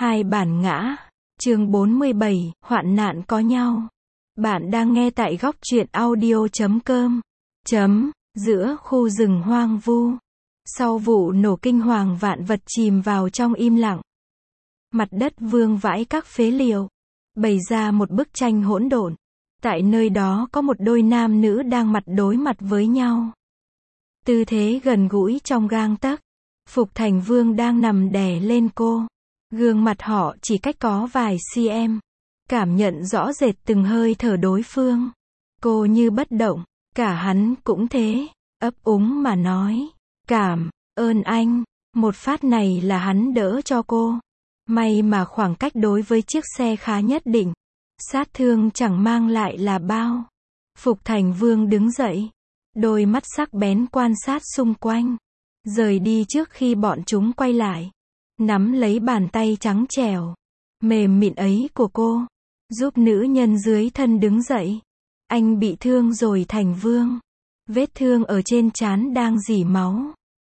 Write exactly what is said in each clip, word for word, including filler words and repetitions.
Hai bản ngã. Chương bốn mươi bảy, hoạn nạn có nhau. Bạn đang nghe tại góc truyện audio chấm com. Chấm, giữa khu rừng hoang vu. Sau vụ nổ kinh hoàng vạn vật chìm vào trong im lặng. Mặt đất vương vãi các phế liệu. Bày ra một bức tranh hỗn độn. Tại nơi đó có một đôi nam nữ đang mặt đối mặt với nhau. Tư thế gần gũi trong gang tấc. Phục Thành Vương đang nằm đè lên cô. Gương mặt họ chỉ cách có vài cm. Cảm nhận rõ rệt từng hơi thở đối phương. Cô như bất động, cả hắn cũng thế, ấp úng mà nói. Cảm ơn anh. Một phát này là hắn đỡ cho cô. May mà khoảng cách đối với chiếc xe khá nhất định. Sát thương chẳng mang lại là bao. Phục Thành Vương đứng dậy. Đôi mắt sắc bén quan sát xung quanh. Rời đi trước khi bọn chúng quay lại. Nắm lấy bàn tay trắng trẻo, mềm mịn ấy của cô. Giúp nữ nhân dưới thân đứng dậy. Anh bị thương rồi Thành Vương. Vết thương ở trên trán đang rỉ máu.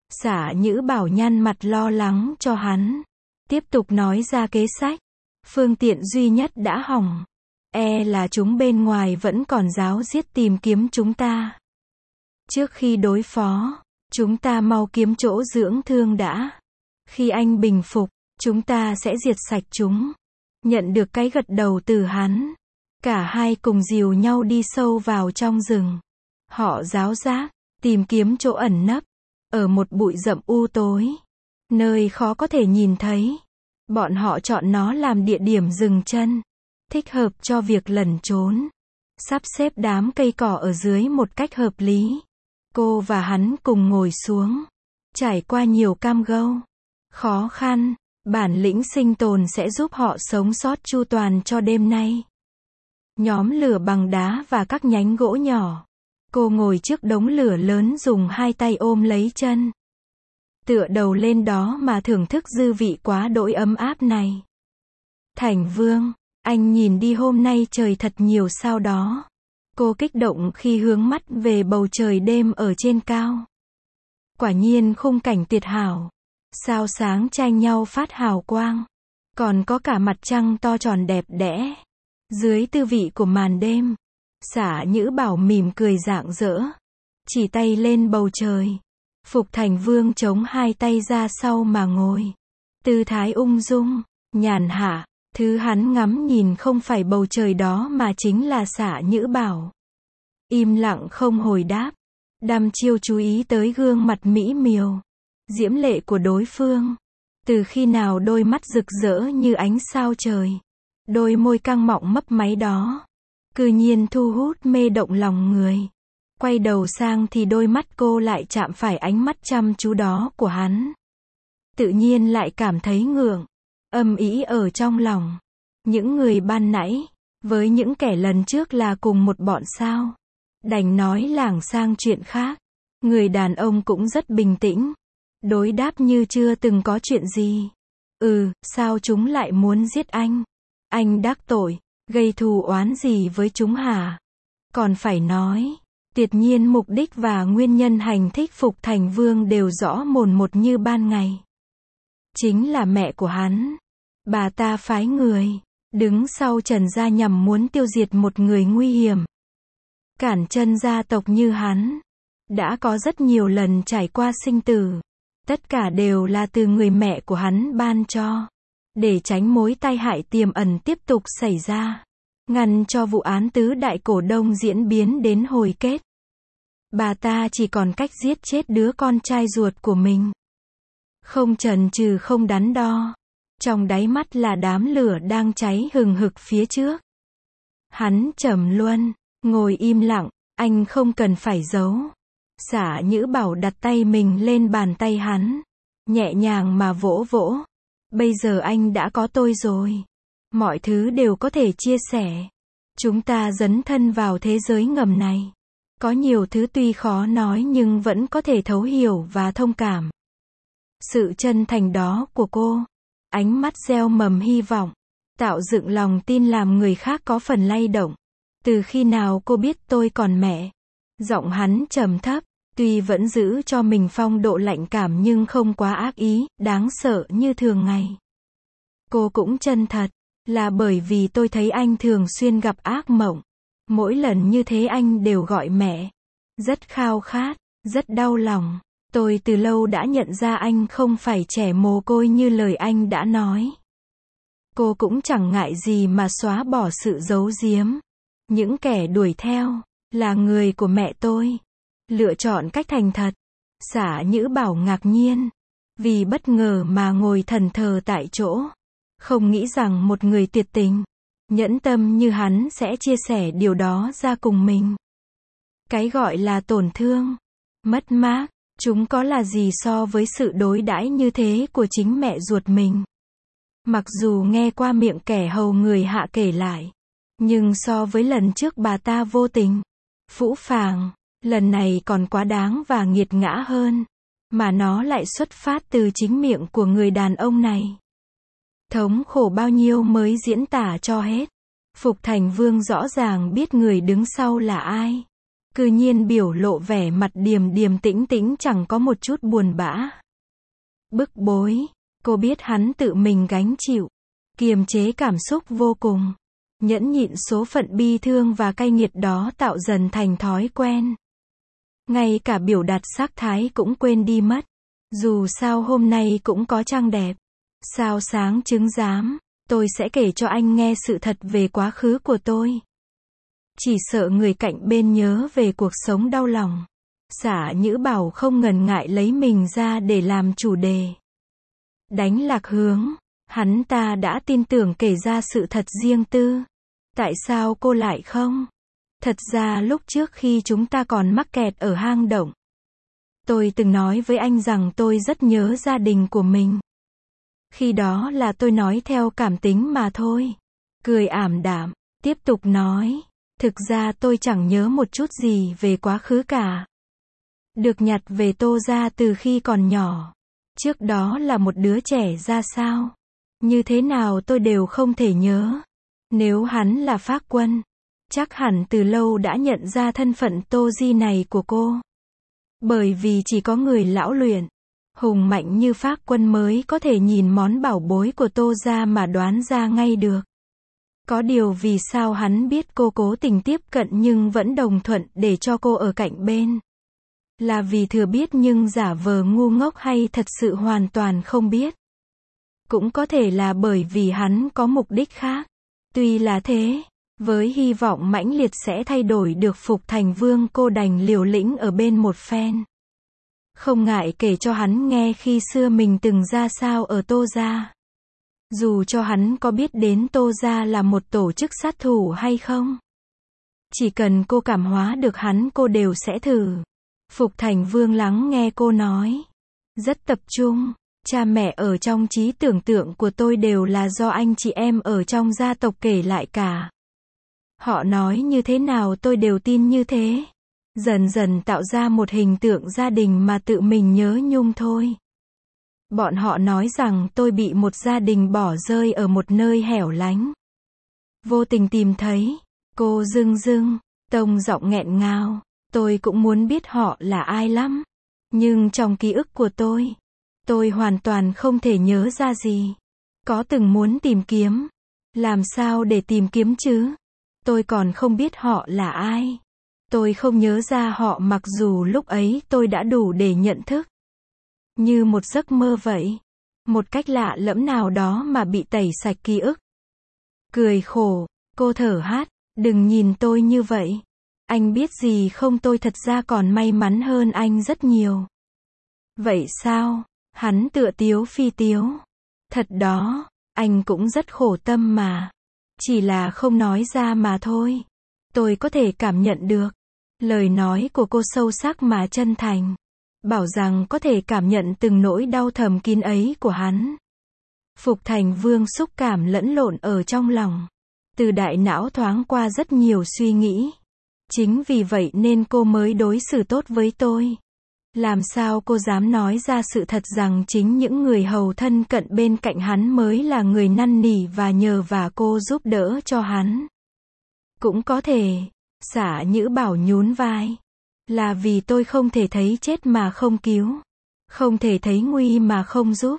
Xả Nhữ Bảo nhăn mặt lo lắng cho hắn. Tiếp tục nói ra kế sách. Phương tiện duy nhất đã hỏng. E là chúng bên ngoài vẫn còn ráo riết tìm kiếm chúng ta. Trước khi đối phó, chúng ta mau kiếm chỗ dưỡng thương đã. Khi anh bình phục, chúng ta sẽ diệt sạch chúng. Nhận được cái gật đầu từ hắn. Cả hai cùng dìu nhau đi sâu vào trong rừng. Họ ráo rác, tìm kiếm chỗ ẩn nấp. Ở một bụi rậm u tối. Nơi khó có thể nhìn thấy. Bọn họ chọn nó làm địa điểm dừng chân. Thích hợp cho việc lẩn trốn. Sắp xếp đám cây cỏ ở dưới một cách hợp lý. Cô và hắn cùng ngồi xuống. Trải qua nhiều cam go. Khó khăn, bản lĩnh sinh tồn sẽ giúp họ sống sót chu toàn cho đêm nay. Nhóm lửa bằng đá và các nhánh gỗ nhỏ. Cô ngồi trước đống lửa lớn dùng hai tay ôm lấy chân. Tựa đầu lên đó mà thưởng thức dư vị quá đỗi ấm áp này. Thành Vương, anh nhìn đi hôm nay trời thật nhiều sao đó. Cô kích động khi hướng mắt về bầu trời đêm ở trên cao. Quả nhiên khung cảnh tuyệt hảo. Sao sáng tranh nhau phát hào quang. Còn có cả mặt trăng to tròn đẹp đẽ. Dưới tư vị của màn đêm. Xả Nhữ Bảo mỉm cười rạng rỡ. Chỉ tay lên bầu trời. Phục Thành Vương chống hai tay ra sau mà ngồi. Tư thái ung dung, nhàn hạ. Thứ hắn ngắm nhìn không phải bầu trời đó mà chính là Xả Nhữ Bảo. Im lặng không hồi đáp. Đăm chiêu chú ý tới gương mặt mỹ miều. Diễm lệ của đối phương. Từ khi nào đôi mắt rực rỡ như ánh sao trời. Đôi môi căng mọng mấp máy đó. Cư nhiên thu hút mê động lòng người. Quay đầu sang thì đôi mắt cô lại chạm phải ánh mắt chăm chú đó của hắn. Tự nhiên lại cảm thấy ngượng. Âm ỉ ở trong lòng. Những người ban nãy. Với những kẻ lần trước là cùng một bọn sao. Đành nói lảng sang chuyện khác. Người đàn ông cũng rất bình tĩnh. Đối đáp như chưa từng có chuyện gì. Ừ, sao chúng lại muốn giết anh? Anh đắc tội, gây thù oán gì với chúng hả? Còn phải nói, tuyệt nhiên mục đích và nguyên nhân hành thích Phục Thành Vương đều rõ mồn một như ban ngày. Chính là mẹ của hắn. Bà ta phái người, đứng sau Trần gia nhằm muốn tiêu diệt một người nguy hiểm. Cản chân gia tộc như hắn. Đã có rất nhiều lần trải qua sinh tử. Tất cả đều là từ người mẹ của hắn ban cho. Để tránh mối tai hại tiềm ẩn tiếp tục xảy ra. Ngăn cho vụ án tứ đại cổ đông diễn biến đến hồi kết. Bà ta chỉ còn cách giết chết đứa con trai ruột của mình. Không chần chừ không đắn đo. Trong đáy mắt là đám lửa đang cháy hừng hực phía trước. Hắn trầm luân, ngồi im lặng, anh không cần phải giấu. Xả Nhữ Bảo đặt tay mình lên bàn tay hắn. Nhẹ nhàng mà vỗ vỗ. Bây giờ anh đã có tôi rồi. Mọi thứ đều có thể chia sẻ. Chúng ta dấn thân vào thế giới ngầm này. Có nhiều thứ tuy khó nói nhưng vẫn có thể thấu hiểu và thông cảm. Sự chân thành đó của cô. Ánh mắt gieo mầm hy vọng. Tạo dựng lòng tin làm người khác có phần lay động. Từ khi nào cô biết tôi còn mẹ? Giọng hắn trầm thấp. Tuy vẫn giữ cho mình phong độ lạnh cảm nhưng không quá ác ý, đáng sợ như thường ngày. Cô cũng chân thật. Là bởi vì tôi thấy anh thường xuyên gặp ác mộng. Mỗi lần như thế anh đều gọi mẹ. Rất khao khát, rất đau lòng. Tôi từ lâu đã nhận ra anh không phải trẻ mồ côi như lời anh đã nói. Cô cũng chẳng ngại gì mà xóa bỏ sự giấu giếm. Những kẻ đuổi theo, là người của mẹ tôi. Lựa chọn cách thành thật. Xả Nhữ Bảo ngạc nhiên. Vì bất ngờ mà ngồi thẫn thờ tại chỗ. Không nghĩ rằng một người tuyệt tình, nhẫn tâm như hắn sẽ chia sẻ điều đó ra cùng mình. Cái gọi là tổn thương, mất mát, chúng có là gì so với sự đối đãi như thế của chính mẹ ruột mình. Mặc dù nghe qua miệng kẻ hầu người hạ kể lại, nhưng so với lần trước bà ta vô tình, phũ phàng, lần này còn quá đáng và nghiệt ngã hơn. Mà nó lại xuất phát từ chính miệng của người đàn ông này. Thống khổ bao nhiêu mới diễn tả cho hết. Phục Thành Vương rõ ràng biết người đứng sau là ai. Cư nhiên biểu lộ vẻ mặt điềm điềm tĩnh tĩnh chẳng có một chút buồn bã. Bức bối, cô biết hắn tự mình gánh chịu. Kiềm chế cảm xúc vô cùng. Nhẫn nhịn số phận bi thương và cay nghiệt đó tạo dần thành thói quen. Ngay cả biểu đạt sắc thái cũng quên đi mất. Dù sao hôm nay cũng có trăng đẹp. Sao sáng chứng giám, tôi sẽ kể cho anh nghe sự thật về quá khứ của tôi. Chỉ sợ người cạnh bên nhớ về cuộc sống đau lòng. Xả Nhữ Bảo không ngần ngại lấy mình ra để làm chủ đề. Đánh lạc hướng, hắn ta đã tin tưởng kể ra sự thật riêng tư. Tại sao cô lại không? Thật ra lúc trước khi chúng ta còn mắc kẹt ở hang động, tôi từng nói với anh rằng tôi rất nhớ gia đình của mình. Khi đó là tôi nói theo cảm tính mà thôi. Cười ảm đạm, tiếp tục nói. Thực ra tôi chẳng nhớ một chút gì về quá khứ cả. Được nhặt về Tô gia từ khi còn nhỏ. Trước đó là một đứa trẻ ra sao. Như thế nào tôi đều không thể nhớ. Nếu hắn là Phác Quân, chắc hẳn từ lâu đã nhận ra thân phận Tô Di này của cô. Bởi vì chỉ có người lão luyện, hùng mạnh như Phác Quân mới có thể nhìn món bảo bối của Tô gia mà đoán ra ngay được. Có điều vì sao hắn biết cô cố tình tiếp cận nhưng vẫn đồng thuận để cho cô ở cạnh bên? Là vì thừa biết nhưng giả vờ ngu ngốc hay thật sự hoàn toàn không biết? Cũng có thể là bởi vì hắn có mục đích khác. Tuy là thế, với hy vọng mãnh liệt sẽ thay đổi được Phục Thành Vương, cô đành liều lĩnh ở bên một phen. Không ngại kể cho hắn nghe khi xưa mình từng ra sao ở Tô gia. Dù cho hắn có biết đến Tô gia là một tổ chức sát thủ hay không. Chỉ cần cô cảm hóa được hắn cô đều sẽ thử. Phục Thành Vương lắng nghe cô nói. Rất tập trung. Cha mẹ ở trong trí tưởng tượng của tôi đều là do anh chị em ở trong gia tộc kể lại cả. Họ nói như thế nào tôi đều tin như thế. Dần dần tạo ra một hình tượng gia đình mà tự mình nhớ nhung thôi. Bọn họ nói rằng tôi bị một gia đình bỏ rơi ở một nơi hẻo lánh. Vô tình tìm thấy. Cô dưng dưng, tông giọng nghẹn ngào. Tôi cũng muốn biết họ là ai lắm. Nhưng trong ký ức của tôi, tôi hoàn toàn không thể nhớ ra gì. Có từng muốn tìm kiếm. Làm sao để tìm kiếm chứ? Tôi còn không biết họ là ai. Tôi không nhớ ra họ mặc dù lúc ấy tôi đã đủ để nhận thức. Như một giấc mơ vậy. Một cách lạ lẫm nào đó mà bị tẩy sạch ký ức. Cười khổ, cô thở hát, đừng nhìn tôi như vậy. Anh biết gì không, tôi thật ra còn may mắn hơn anh rất nhiều. Vậy sao? Hắn tựa tiếu phi tiếu. Thật đó, anh cũng rất khổ tâm mà. Chỉ là không nói ra mà thôi. Tôi có thể cảm nhận được. Lời nói của cô sâu sắc mà chân thành. Bảo rằng có thể cảm nhận từng nỗi đau thầm kín ấy của hắn. Phục Thành Vương xúc cảm lẫn lộn ở trong lòng. Từ đại não thoáng qua rất nhiều suy nghĩ. Chính vì vậy nên cô mới đối xử tốt với tôi. Làm sao cô dám nói ra sự thật rằng chính những người hầu thân cận bên cạnh hắn mới là người năn nỉ và nhờ vả cô giúp đỡ cho hắn. Cũng có thể, Xả Nhữ Bảo nhún vai. Là vì tôi không thể thấy chết mà không cứu. Không thể thấy nguy mà không giúp.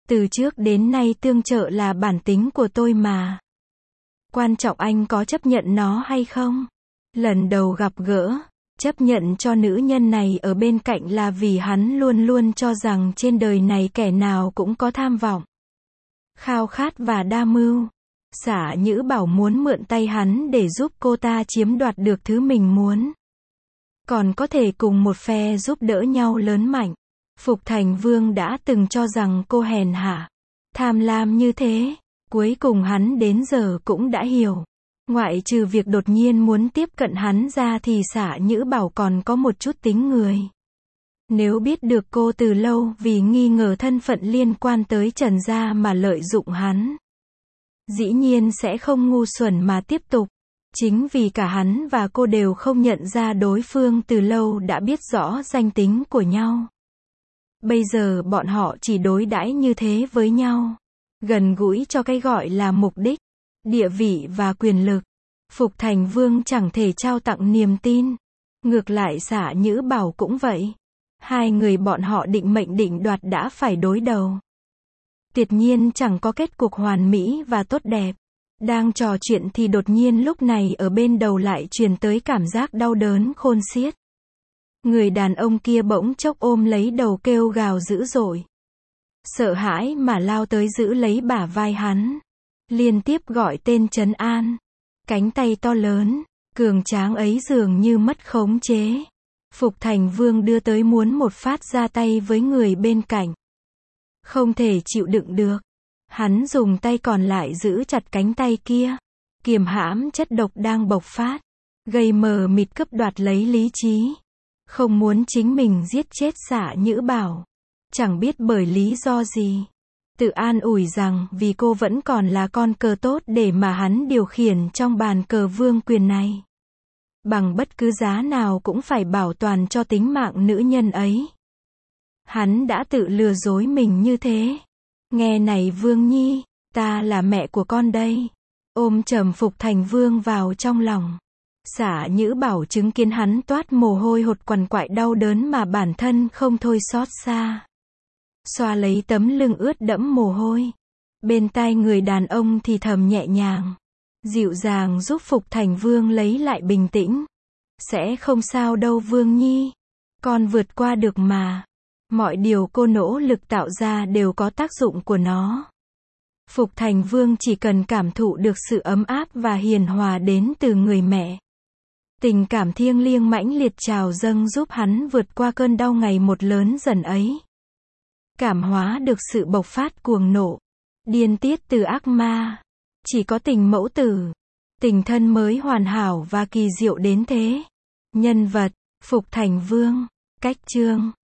Từ trước đến nay tương trợ là bản tính của tôi mà. Quan trọng anh có chấp nhận nó hay không? Lần đầu gặp gỡ, chấp nhận cho nữ nhân này ở bên cạnh là vì hắn luôn luôn cho rằng trên đời này kẻ nào cũng có tham vọng, khao khát và đa mưu. Xả Nhữ Bảo muốn mượn tay hắn để giúp cô ta chiếm đoạt được thứ mình muốn. Còn có thể cùng một phe giúp đỡ nhau lớn mạnh. Phục Thành Vương đã từng cho rằng cô hèn hạ, tham lam như thế. Cuối cùng hắn đến giờ cũng đã hiểu. Ngoại trừ việc đột nhiên muốn tiếp cận hắn ra thì Xả Nhữ Bảo còn có một chút tính người. Nếu biết được cô từ lâu vì nghi ngờ thân phận liên quan tới Trần gia mà lợi dụng hắn, dĩ nhiên sẽ không ngu xuẩn mà tiếp tục. Chính vì cả hắn và cô đều không nhận ra đối phương từ lâu đã biết rõ danh tính của nhau. Bây giờ bọn họ chỉ đối đãi như thế với nhau, gần gũi cho cái gọi là mục đích, địa vị và quyền lực. Phục Thành Vương chẳng thể trao tặng niềm tin. Ngược lại Xả Nhữ Bảo cũng vậy. Hai người bọn họ định mệnh định đoạt đã phải đối đầu. Tuyệt nhiên chẳng có kết cục hoàn mỹ và tốt đẹp. Đang trò chuyện thì đột nhiên lúc này ở bên đầu lại truyền tới cảm giác đau đớn khôn xiết. Người đàn ông kia bỗng chốc ôm lấy đầu kêu gào dữ dội. Sợ hãi mà lao tới giữ lấy bả vai hắn. Liên tiếp gọi tên trấn an. Cánh tay to lớn, cường tráng ấy dường như mất khống chế. Phục Thành Vương đưa tới muốn một phát ra tay với người bên cạnh. Không thể chịu đựng được. Hắn dùng tay còn lại giữ chặt cánh tay kia. Kiềm hãm chất độc đang bộc phát. Gây mờ mịt cướp đoạt lấy lý trí. Không muốn chính mình giết chết Xả Nhữ Bảo. Chẳng biết bởi lý do gì. Tự an ủi rằng vì cô vẫn còn là con cờ tốt để mà hắn điều khiển trong bàn cờ vương quyền này. Bằng bất cứ giá nào cũng phải bảo toàn cho tính mạng nữ nhân ấy. Hắn đã tự lừa dối mình như thế. Nghe này Vương Nhi, ta là mẹ của con đây. Ôm chầm Phục Thành Vương vào trong lòng. Xả Nhữ Bảo chứng kiến hắn toát mồ hôi hột quằn quại đau đớn mà bản thân không thôi xót xa. Xoa lấy tấm lưng ướt đẫm mồ hôi. Bên tai người đàn ông thì thầm nhẹ nhàng, dịu dàng giúp Phục Thành Vương lấy lại bình tĩnh. Sẽ không sao đâu Vương Nhi. Con vượt qua được mà. Mọi điều cô nỗ lực tạo ra đều có tác dụng của nó. Phục Thành Vương chỉ cần cảm thụ được sự ấm áp và hiền hòa đến từ người mẹ. Tình cảm thiêng liêng mãnh liệt trào dâng giúp hắn vượt qua cơn đau ngày một lớn dần ấy. Cảm hóa được sự bộc phát cuồng nộ, điên tiết từ ác ma. Chỉ có tình mẫu tử, tình thân mới hoàn hảo và kỳ diệu đến thế. Nhân vật, Phục Thành Vương, cách chương.